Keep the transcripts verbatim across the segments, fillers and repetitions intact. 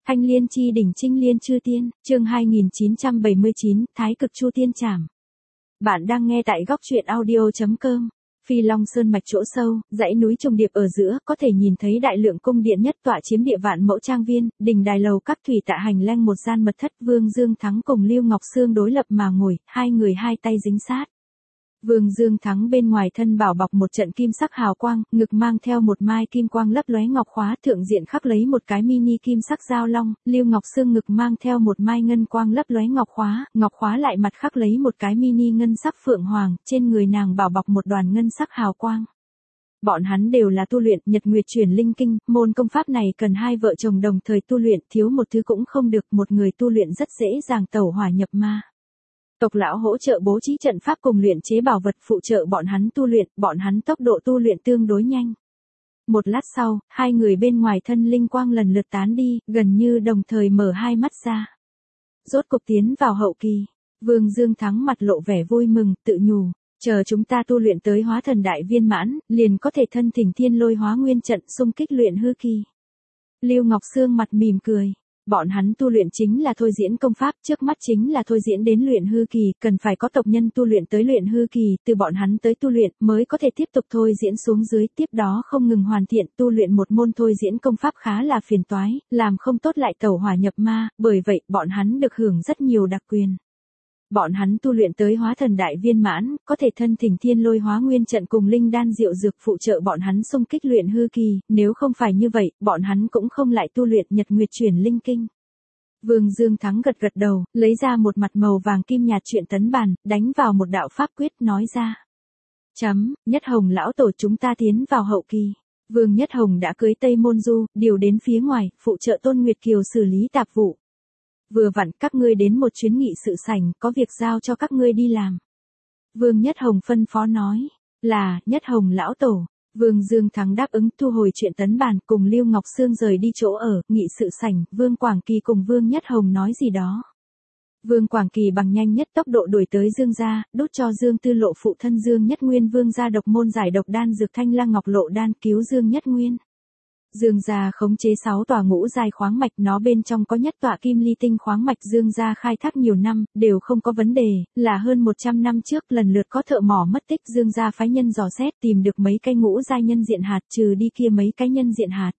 Thanh Liên chi đỉnh Trinh Liên chư tiên, chương hai nghìn chín trăm bảy mươi chín, Thái cực chu tiên trảm. Bạn đang nghe tại góc truyện audio chấm com. Phi Long Sơn mạch chỗ sâu, dãy núi trùng điệp ở giữa, có thể nhìn thấy đại lượng cung điện nhất tọa chiếm địa vạn mẫu trang viên, đình đài lầu các thủy tạ hành lang một gian mật thất. Vương Dương Thắng cùng Lưu Ngọc Sương đối lập mà ngồi, hai người hai tay dính sát. Vương Dương Thắng bên ngoài thân bảo bọc một trận kim sắc hào quang, ngực mang theo một mai kim quang lấp lóe ngọc khóa, thượng diện khắc lấy một cái mini kim sắc giao long. Lưu Ngọc Sương ngực mang theo một mai ngân quang lấp lóe ngọc khóa, ngọc khóa lại mặt khắc lấy một cái mini ngân sắc phượng hoàng, trên người nàng bảo bọc một đoàn ngân sắc hào quang. Bọn hắn đều là tu luyện Nhật Nguyệt Chuyển Linh Kinh, môn công pháp này cần hai vợ chồng đồng thời tu luyện, thiếu một thứ cũng không được, một người tu luyện rất dễ dàng tẩu hỏa nhập ma. Tộc lão hỗ trợ bố trí trận pháp cùng luyện chế bảo vật phụ trợ bọn hắn tu luyện, bọn hắn tốc độ tu luyện tương đối nhanh. Một lát sau, hai người bên ngoài thân linh quang lần lượt tán đi, gần như đồng thời mở hai mắt ra. Rốt cục tiến vào hậu kỳ, Vương Dương Thắng mặt lộ vẻ vui mừng, tự nhủ, chờ chúng ta tu luyện tới hóa thần đại viên mãn, liền có thể thân thỉnh thiên lôi hóa nguyên trận xung kích luyện hư kỳ. Lưu Ngọc Sương mặt mỉm cười. Bọn hắn tu luyện chính là thôi diễn công pháp, trước mắt chính là thôi diễn đến luyện hư kỳ, cần phải có tộc nhân tu luyện tới luyện hư kỳ, từ bọn hắn tới tu luyện mới có thể tiếp tục thôi diễn xuống dưới, tiếp đó không ngừng hoàn thiện. Tu luyện một môn thôi diễn công pháp khá là phiền toái, làm không tốt lại tẩu hỏa nhập ma, bởi vậy bọn hắn được hưởng rất nhiều đặc quyền. Bọn hắn tu luyện tới hóa thần đại viên mãn, có thể thân thỉnh thiên lôi hóa nguyên trận cùng linh đan diệu dược phụ trợ bọn hắn xung kích luyện hư kỳ, nếu không phải như vậy, bọn hắn cũng không lại tu luyện Nhật Nguyệt Chuyển Linh Kinh. Vương Dương Thắng gật gật đầu, lấy ra một mặt màu vàng kim nhạt truyện tấn bàn, đánh vào một đạo pháp quyết, nói ra. Chấm, Nhất Hồng lão tổ chúng ta tiến vào hậu kỳ. Vương Nhất Hồng đã cưới Tây Môn Du, điều đến phía ngoài, phụ trợ Tôn Nguyệt Kiều xử lý tạp vụ. Vừa vặn các ngươi đến một chuyến nghị sự sảnh, có việc giao cho các ngươi đi làm. Vương Nhất Hồng phân phó nói, là, Nhất Hồng lão tổ. Vương Dương Thắng đáp ứng, thu hồi chuyện tấn bàn, cùng Lưu Ngọc Sương rời đi chỗ ở, nghị sự sảnh. Vương Quảng Kỳ cùng Vương Nhất Hồng nói gì đó. Vương Quảng Kỳ bằng nhanh nhất tốc độ đuổi tới Dương gia, đốt cho Dương Tư Lộ phụ thân Dương Nhất Nguyên Vương gia độc môn giải độc đan dược Thanh La Ngọc Lộ đan, cứu Dương Nhất Nguyên. Dương gia khống chế sáu tòa ngũ giai khoáng mạch, nó bên trong có nhất tọa kim ly tinh khoáng mạch Dương gia khai thác nhiều năm, đều không có vấn đề, là hơn một trăm năm trước lần lượt có thợ mỏ mất tích, Dương gia phái nhân dò xét tìm được mấy cái ngũ giai nhân diện hạt, trừ đi kia mấy cái nhân diện hạt.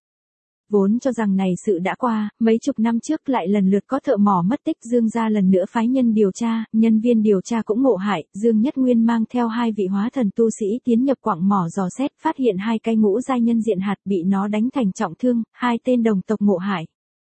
Vốn cho rằng này sự đã qua, mấy chục năm trước lại lần lượt có thợ mỏ mất tích, Dương gia lần nữa phái nhân điều tra, nhân viên điều tra cũng ngộ hại, Dương Nhất Nguyên mang theo hai vị hóa thần tu sĩ tiến nhập quặng mỏ dò xét, phát hiện hai cái ngũ giai nhân diện hạt bị nó đánh thành trọng thương, hai tên đồng tộc ngộ hại.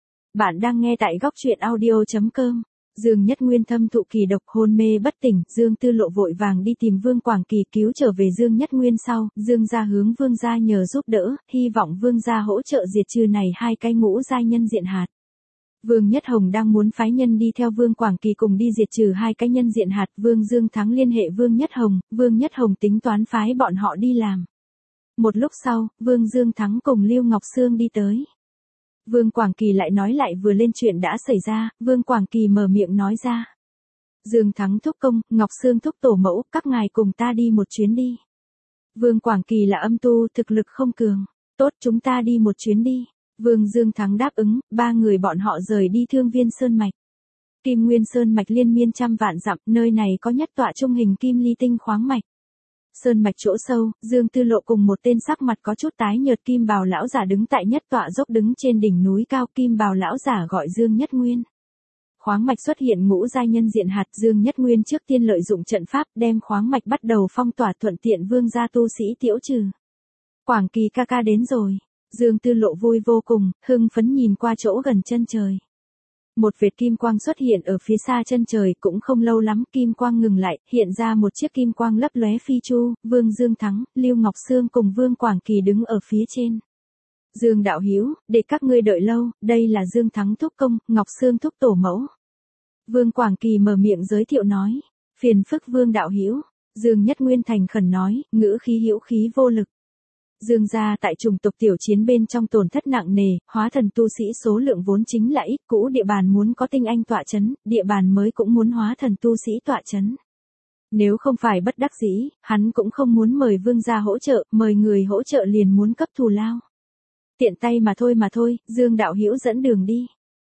Bạn đang nghe tại góc truyện audio chấm com. Dương Nhất Nguyên thâm thụ kỳ độc hôn mê bất tỉnh, Dương Tư Lộ vội vàng đi tìm Vương Quảng Kỳ cứu trở về Dương Nhất Nguyên sau, Dương gia hướng Vương gia nhờ giúp đỡ, hy vọng Vương gia hỗ trợ diệt trừ này hai cái ngũ giai nhân diện hạt. Vương Nhất Hồng đang muốn phái nhân đi theo Vương Quảng Kỳ cùng đi diệt trừ hai cái nhân diện hạt, Vương Dương Thắng liên hệ Vương Nhất Hồng, Vương Nhất Hồng tính toán phái bọn họ đi làm. Một lúc sau, Vương Dương Thắng cùng Lưu Ngọc Sương đi tới. Vương Quảng Kỳ lại nói lại vừa lên chuyện đã xảy ra, Vương Quảng Kỳ mở miệng nói ra. Dương Thắng thúc công, Ngọc Sương thúc tổ mẫu, các ngài cùng ta đi một chuyến đi. Vương Quảng Kỳ là âm tu, thực lực không cường. Tốt, chúng ta đi một chuyến đi. Vương Dương Thắng đáp ứng, ba người bọn họ rời đi Thương Viên Sơn Mạch. Kim Nguyên Sơn Mạch liên miên trăm vạn dặm, nơi này có nhất tọa trung hình kim ly tinh khoáng mạch. Sơn mạch chỗ sâu, Dương Tư Lộ cùng một tên sắc mặt có chút tái nhợt kim bào lão giả đứng tại nhất tọa dốc đứng trên đỉnh núi cao, kim bào lão giả gọi Dương Nhất Nguyên. Khoáng mạch xuất hiện ngũ giai nhân diện hạt, Dương Nhất Nguyên trước tiên lợi dụng trận pháp đem khoáng mạch bắt đầu phong tỏa, thuận tiện Vương gia tu sĩ tiễu trừ. Quảng Kỳ ca ca đến rồi. Dương Tư Lộ vui vô cùng, hưng phấn nhìn qua chỗ gần chân trời. Một vệt kim quang xuất hiện ở phía xa chân trời, cũng không lâu lắm, kim quang ngừng lại, hiện ra một chiếc kim quang lấp lóe phi chu, Vương Dương Thắng, Lưu Ngọc Sương cùng Vương Quảng Kỳ đứng ở phía trên. Dương đạo hữu, để các ngươi đợi lâu, đây là Dương Thắng thúc công, Ngọc Sương thúc tổ mẫu. Vương Quảng Kỳ mở miệng giới thiệu nói, phiền phức Vương đạo hữu. Dương Nhất Nguyên thành khẩn nói, ngữ khí hữu khí vô lực. Dương gia tại chủng tộc tiểu chiến bên trong tổn thất nặng nề, hóa thần tu sĩ số lượng vốn chính là ít, cũ địa bàn muốn có tinh anh tọa chấn, địa bàn mới cũng muốn hóa thần tu sĩ tọa chấn. Nếu không phải bất đắc dĩ, hắn cũng không muốn mời Vương gia hỗ trợ, mời người hỗ trợ liền muốn cấp thù lao. Tiện tay mà thôi mà thôi, Dương đạo hữu dẫn đường đi.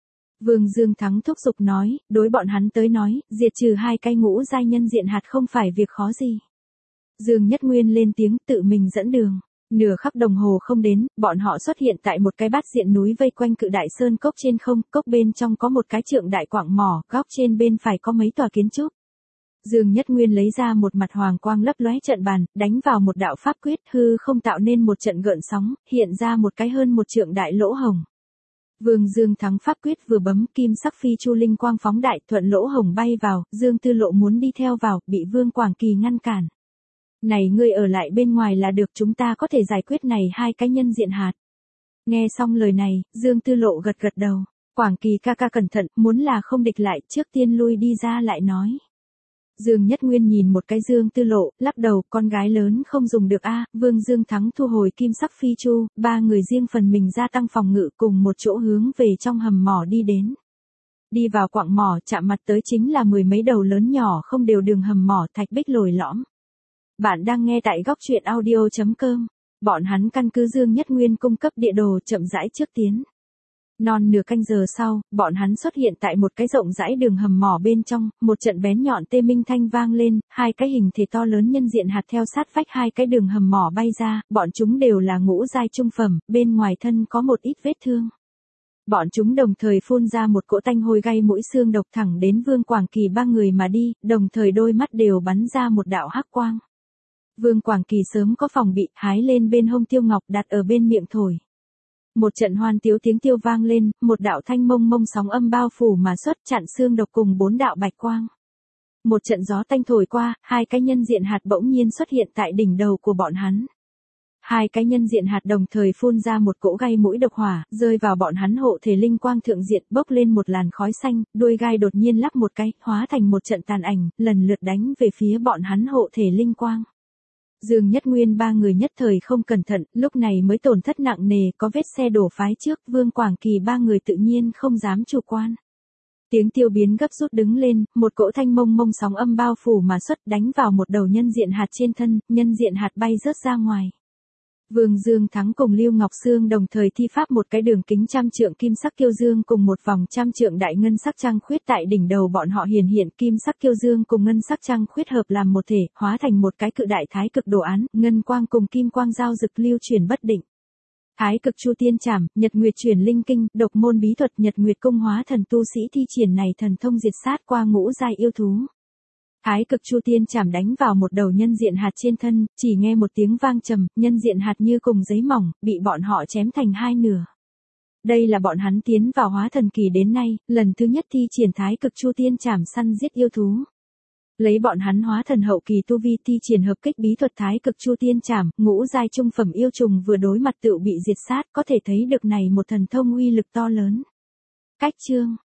Vương Dương Thắng thúc giục nói, đối bọn hắn tới nói, diệt trừ hai cái ngũ giai nhân diện hạt không phải việc khó gì. Dương Nhất Nguyên lên tiếng tự mình dẫn đường. Nửa khắc đồng hồ không đến, bọn họ xuất hiện tại một cái bát diện núi vây quanh cự đại sơn cốc trên không, cốc bên trong có một cái trượng đại quạng mỏ, góc trên bên phải có mấy tòa kiến trúc. Dương Nhất Nguyên lấy ra một mặt hoàng quang lấp lóe trận bàn, đánh vào một đạo pháp quyết, hư không tạo nên một trận gợn sóng, hiện ra một cái hơn một trượng đại lỗ hồng. Vương Dương Thắng pháp quyết vừa bấm, kim sắc phi chu linh quang phóng đại, thuận lỗ hồng bay vào, Dương Tư Lộ muốn đi theo vào, bị Vương Quảng Kỳ ngăn cản. Này ngươi ở lại bên ngoài là được, chúng ta có thể giải quyết này hai cái nhân diện hạt. Nghe xong lời này, Dương Tư Lộ gật gật đầu. Quảng Kỳ ca ca cẩn thận, muốn là không địch lại, trước tiên lui đi ra lại nói. Dương Nhất Nguyên nhìn một cái Dương Tư Lộ, lắc đầu, con gái lớn không dùng được a. Vương Dương Thắng thu hồi kim sắc phi chu, ba người riêng phần mình gia tăng phòng ngự cùng một chỗ hướng về trong hầm mỏ đi đến. Đi vào quạng mỏ, chạm mặt tới chính là mười mấy đầu lớn nhỏ không đều đường hầm mỏ thạch bích lồi lõm. Bạn đang nghe tại góc truyện audio chấm com. Bọn hắn căn cứ Dương Nhất Nguyên cung cấp địa đồ chậm rãi trước tiến. Non nửa canh giờ sau, bọn hắn xuất hiện tại một cái rộng rãi đường hầm mỏ bên trong, một trận bén nhọn tê minh thanh vang lên, hai cái hình thể to lớn nhân diện hạt theo sát vách hai cái đường hầm mỏ bay ra, bọn chúng đều là ngũ giai trung phẩm, bên ngoài thân có một ít vết thương. Bọn chúng đồng thời phun ra một cỗ tanh hôi gây mũi xương độc thẳng đến Vương Quảng Kỳ ba người mà đi, đồng thời đôi mắt đều bắn ra một đạo hắc quang. Vương Quảng Kỳ sớm có phòng bị, hái lên bên hông tiêu ngọc đặt ở bên miệng thổi. Một trận hoan tiếu tiếng tiêu vang lên, một đạo thanh mông mông sóng âm bao phủ mà xuất chặn xương độc cùng bốn đạo bạch quang. Một trận gió tanh thổi qua, hai cái nhân diện hạt bỗng nhiên xuất hiện tại đỉnh đầu của bọn hắn. Hai cái nhân diện hạt đồng thời phun ra một cỗ gai mũi độc hỏa, rơi vào bọn hắn hộ thể linh quang thượng diện, bốc lên một làn khói xanh, đuôi gai đột nhiên lắc một cái, hóa thành một trận tàn ảnh, lần lượt đánh về phía bọn hắn hộ thể linh quang. Dương Nhất Nguyên ba người nhất thời không cẩn thận, lúc này mới tổn thất nặng nề, có vết xe đổ phái trước, Vương Quảng Kỳ ba người tự nhiên không dám chủ quan. Tiếng tiêu biến gấp rút đứng lên, một cỗ thanh mông mông sóng âm bao phủ mà xuất đánh vào một đầu nhân diện hạt trên thân, nhân diện hạt bay rớt ra ngoài. Vương Dương Thắng cùng Lưu Ngọc Sương đồng thời thi pháp một cái đường kính trăm trượng kim sắc kiêu dương cùng một vòng trăm trượng đại ngân sắc trăng khuyết tại đỉnh đầu bọn họ hiển hiện kim sắc kiêu dương cùng ngân sắc trăng khuyết hợp làm một thể, hóa thành một cái cự đại thái cực đồ án, ngân quang cùng kim quang giao dực lưu chuyển bất định. Thái cực chu tiên trảm, nhật nguyệt chuyển linh kinh, độc môn bí thuật nhật nguyệt cung hóa thần tu sĩ thi triển này thần thông diệt sát qua ngũ giai yêu thú. Thái cực chu tiên chảm đánh vào một đầu nhân diện hạt trên thân, chỉ nghe một tiếng vang trầm, nhân diện hạt như cùng giấy mỏng, bị bọn họ chém thành hai nửa. Đây là bọn hắn tiến vào hóa thần kỳ đến nay, lần thứ nhất thi triển thái cực chu tiên chảm săn giết yêu thú. Lấy bọn hắn hóa thần hậu kỳ tu vi thi triển hợp kích bí thuật thái cực chu tiên chảm, ngũ giai trung phẩm yêu trùng vừa đối mặt tự bị diệt sát, có thể thấy được này một thần thông uy lực to lớn. Cách chương